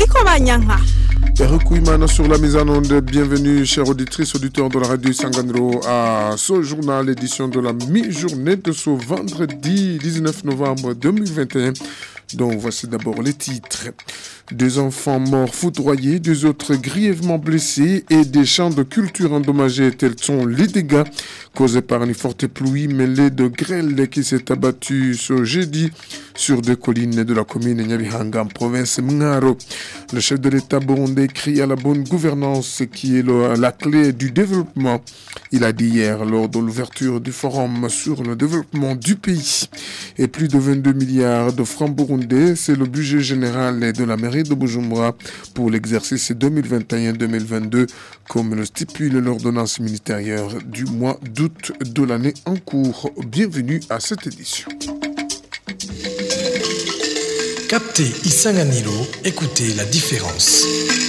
Diko Banyanga. Erukuimana sur la mise en onde. Bienvenue, chers auditrices, auditeurs de la radio Sanganro, à ce journal, édition de la mi-journée de ce vendredi 19 novembre 2021. Donc voici d'abord les titres. 2 enfants morts foudroyés, 2 autres grièvement blessés et des champs de culture endommagés. Tels sont les dégâts causés par une forte pluie mêlée de grêle qui s'est abattue ce jeudi sur 2 collines de la commune Nyabihanga en province Mngaro. Le chef de l'État burundais crie à la bonne gouvernance qui est la clé du développement. Il a dit hier lors de l'ouverture du forum sur le développement du pays. Et plus de 22 milliards de francs burundais, c'est le budget général de la mairie de Bujumbura pour l'exercice 2021-2022, comme le stipule l'ordonnance ministérielle du mois d'août de l'année en cours. Bienvenue à cette édition. Captez Isanganilo, écoutez la différence.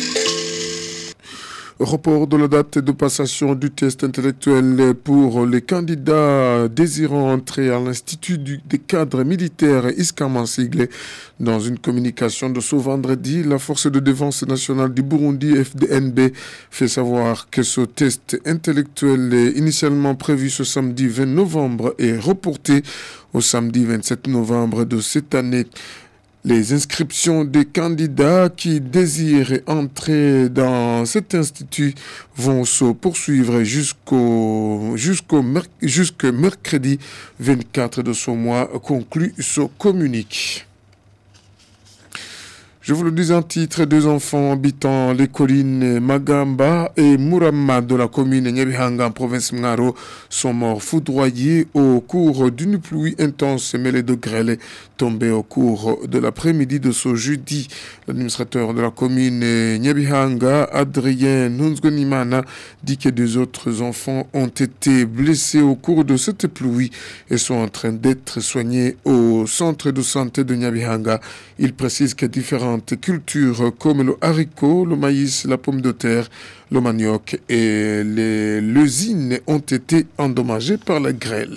Report de la date de passation du test intellectuel pour les candidats désirant entrer à l'Institut des cadres militaires ISCAM en sigle. Dans une communication de ce vendredi, la Force de défense nationale du Burundi, FDNB, fait savoir que ce test intellectuel initialement prévu ce samedi 20 novembre est reporté au samedi 27 novembre de cette année. Les inscriptions des candidats qui désirent entrer dans cet institut vont se poursuivre jusqu'à mercredi 24 de ce mois, conclut ce communiqué. Je vous le dis en titre, 2 enfants habitant les collines Magamba et Murama de la commune Nyabihanga en province Mngaro sont morts foudroyés au cours d'une pluie intense mêlée de grêle tombée au cours de l'après-midi de ce jeudi. L'administrateur de la commune Nyabihanga, Adrien Nunzgonimana, dit que 2 autres enfants ont été blessés au cours de cette pluie et sont en train d'être soignés au centre de santé de Nyabihanga. Il précise que différentes cultures comme le haricot, le maïs, la pomme de terre, le manioc et les lésines ont été endommagées par la grêle.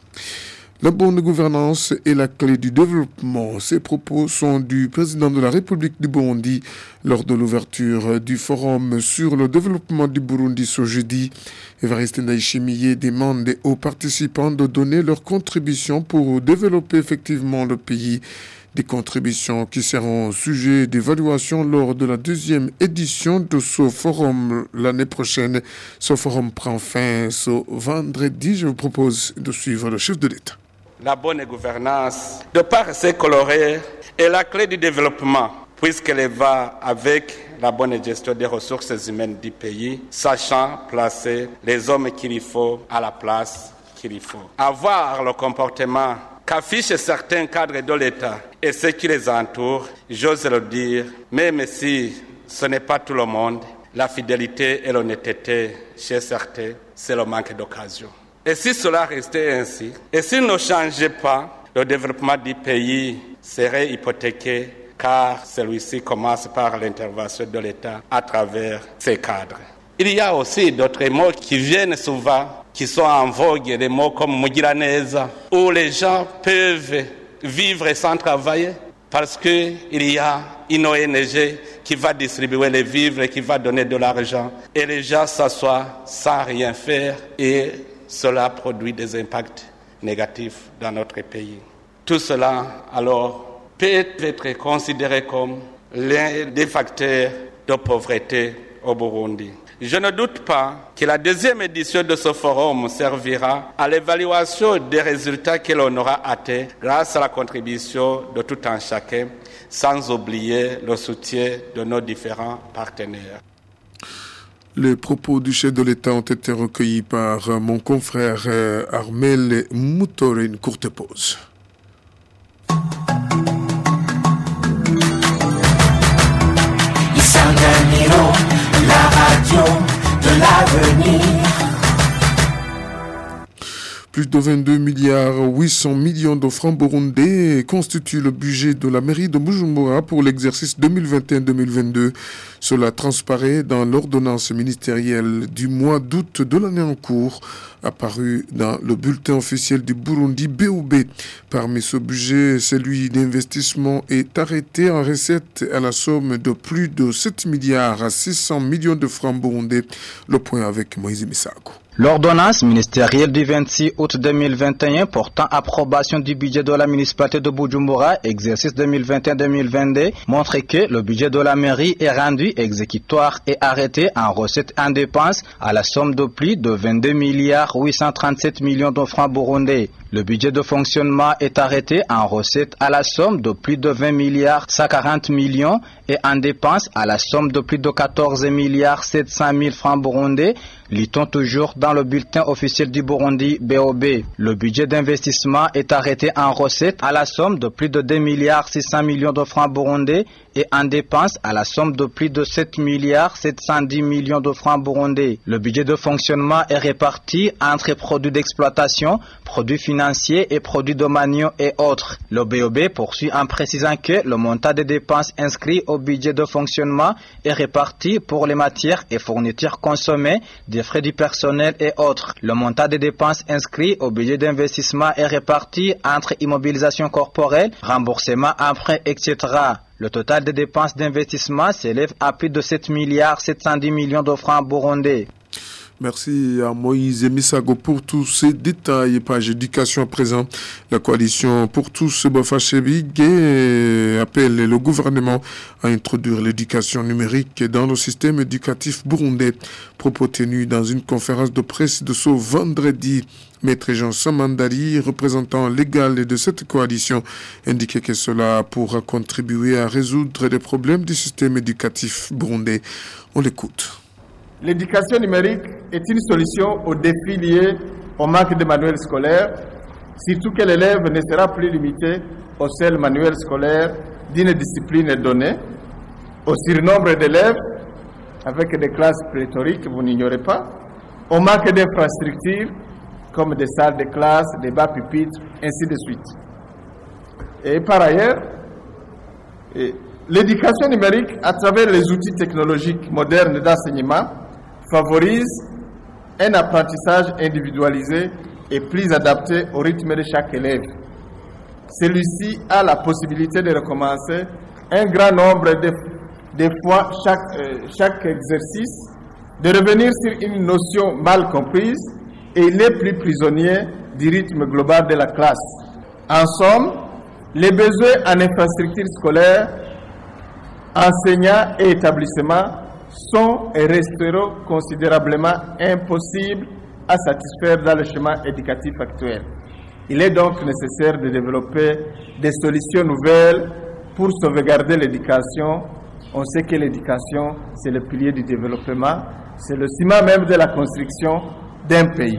La bonne gouvernance est la clé du développement. Ces propos sont du président de la République du Burundi lors de l'ouverture du forum sur le développement du Burundi ce jeudi. Évariste Ndayishimiye demande aux participants de donner leur contribution pour développer effectivement le pays. Des contributions qui seront sujet d'évaluation lors de la 2e édition de ce forum l'année prochaine. Ce forum prend fin ce vendredi. Je vous propose de suivre le chef de l'État. La bonne gouvernance, de par ses colorés, est la clé du développement, puisqu'elle va avec la bonne gestion des ressources humaines du pays, sachant placer les hommes qu'il faut à la place qu'il faut. Avoir le comportement qu'affichent certains cadres de l'État et ceux qui les entourent, j'ose le dire, même si ce n'est pas tout le monde, la fidélité et l'honnêteté chez certains, c'est le manque d'occasion. Et si cela restait ainsi, et s'il ne changeait pas, le développement du pays serait hypothéqué, car celui-ci commence par l'intervention de l'État à travers ses cadres. Il y a aussi d'autres mots qui viennent souvent, qui sont en vogue, des mots comme Mugiraneza, où les gens peuvent vivre sans travailler parce qu'il y a une ONG qui va distribuer les vivres et qui va donner de l'argent. Et les gens s'assoient sans rien faire et cela produit des impacts négatifs dans notre pays. Tout cela, alors, peut être considéré comme l'un des facteurs de pauvreté au Burundi. Je ne doute pas que la 2e édition de ce forum servira à l'évaluation des résultats que l'on aura atteints grâce à la contribution de tout un chacun, sans oublier le soutien de nos différents partenaires. Les propos du chef de l'État ont été recueillis par mon confrère Armel Moutore. Une courte pause. Isanganiro, la radio de l'avenir. Plus de 22 milliards 800 millions de francs burundais constituent le budget de la mairie de Bujumbura pour l'exercice 2021-2022. Cela transparaît dans l'ordonnance ministérielle du mois d'août de l'année en cours, apparue dans le bulletin officiel du Burundi BOB. Parmi ce budget, celui d'investissement est arrêté en recette à la somme de plus de 7 milliards à 600 millions de francs burundais. Le point avec Moïse Misago. L'ordonnance ministérielle du 26 août 2021 portant approbation du budget de la municipalité de Bujumbura, exercice 2021-2022, montre que le budget de la mairie est rendu exécutoire et arrêté en recettes et en dépenses à la somme de plus de 22 milliards 837 millions de francs burundais. Le budget de fonctionnement est arrêté en recettes à la somme de plus de 20 milliards 140 millions et en dépenses à la somme de plus de 14 milliards 700 000 francs burundais, lit-on toujours dans le bulletin officiel du Burundi BOB. Le budget d'investissement est arrêté en recettes à la somme de plus de 2 milliards 600 millions de francs burundais et en dépenses à la somme de plus de 7 milliards 710 millions de francs burundais. Le budget de fonctionnement est réparti entre produits d'exploitation, produits financiers et produits domaniaux et autres. Le BOB poursuit en précisant que le montant des dépenses inscrit au budget de fonctionnement est réparti pour les matières et fournitures consommées, des frais du personnel et autres. Le montant des dépenses inscrit au budget d'investissement est réparti entre immobilisation corporelle, remboursement, emprunt, etc. Le total des dépenses d'investissement s'élève à plus de 7 milliards 710 millions de francs burundais. Merci à Moïse Misago pour tous ces détails. Page éducation à présent. La coalition pour tous Bafachebig appelle le gouvernement à introduire l'éducation numérique dans le système éducatif burundais. Propos tenus dans une conférence de presse de ce vendredi. Maître Jean Samandari, représentant légal de cette coalition, indiquait que cela pourra contribuer à résoudre les problèmes du système éducatif burundais. On l'écoute. L'éducation numérique est une solution aux défis liés au manque de manuels scolaires, surtout que l'élève ne sera plus limité au seul manuel scolaire d'une discipline donnée, au surnombre d'élèves avec des classes pléthoriques, vous n'ignorez pas, au manque d'infrastructures comme des salles de classe, des bas pupitres, ainsi de suite. Et par ailleurs, l'éducation numérique, à travers les outils technologiques modernes d'enseignement, favorise un apprentissage individualisé et plus adapté au rythme de chaque élève. Celui-ci a la possibilité de recommencer un grand nombre de fois chaque exercice, de revenir sur une notion mal comprise et il n'est plus prisonnier du rythme global de la classe. En somme, les besoins en infrastructures scolaires, enseignants et établissements sont et resteront considérablement impossibles à satisfaire dans le schéma éducatif actuel. Il est donc nécessaire de développer des solutions nouvelles pour sauvegarder l'éducation. On sait que l'éducation, c'est le pilier du développement, c'est le ciment même de la construction d'un pays.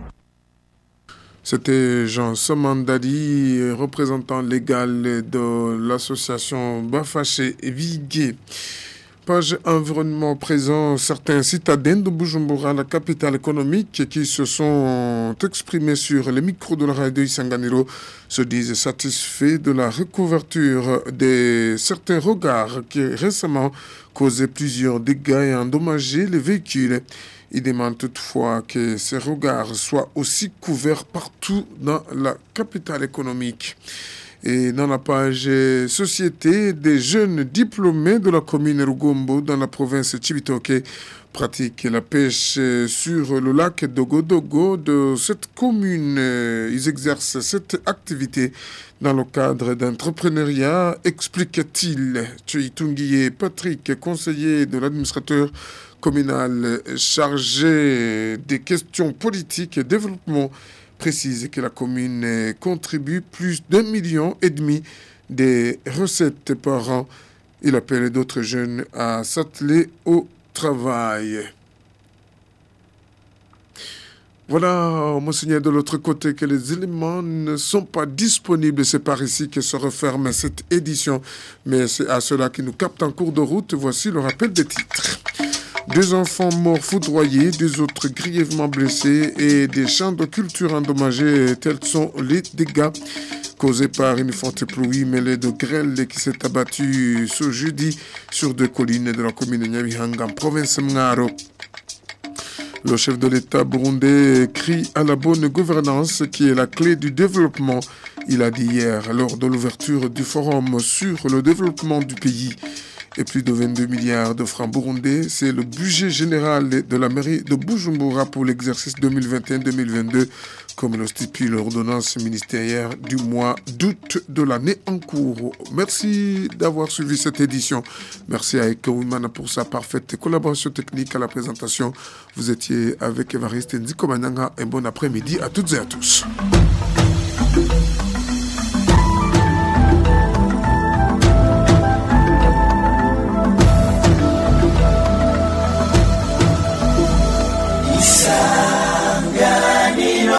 C'était Jean Samandari, représentant légal de l'association Bafaché Vigué. Page environnement présent, certains citadins de Bujumbura, la capitale économique, qui se sont exprimés sur les micros de la radio Isanganiro, se disent satisfaits de la recouverture de certains regards qui récemment causaient plusieurs dégâts et endommagé les véhicules. Il demande toutefois que ces regards soient aussi couverts partout dans la capitale économique. Et dans la page société, des jeunes diplômés de la commune Rugombo dans la province Chibitoke pratiquent la pêche sur le lac Dogodogo de cette commune. Ils exercent cette activité dans le cadre d'entrepreneuriat, explique-t-il. Tchoïtungié Patrick, conseiller de l'administrateur communal chargé des questions politiques et développement, précise que la commune contribue plus d'1,5 million de recettes par an. Il appelle d'autres jeunes à s'atteler au travail. Voilà, monseigneur, de l'autre côté, que les éléments ne sont pas disponibles. C'est par ici que se referme cette édition. Mais c'est à ceux-là qui nous captent en cours de route. Voici le rappel des titres. 2 enfants morts foudroyés, 2 autres grièvement blessés et des champs de culture endommagés. Tels sont les dégâts causés par une forte pluie mêlée de grêle qui s'est abattue ce jeudi sur 2 collines de la commune de Nyabihanga en province Mngaro. Le chef de l'État burundais crie à la bonne gouvernance qui est la clé du développement. Il a dit hier lors de l'ouverture du forum sur le développement du pays. Et plus de 22 milliards de francs burundais, c'est le budget général de la mairie de Bujumbura pour l'exercice 2021-2022, comme le stipule l'ordonnance ministérielle du mois d'août de l'année en cours. Merci d'avoir suivi cette édition. Merci à Eke Wimana pour sa parfaite collaboration technique à la présentation. Vous étiez avec Évariste Nziko Mananga. Un bon après-midi à toutes et à tous.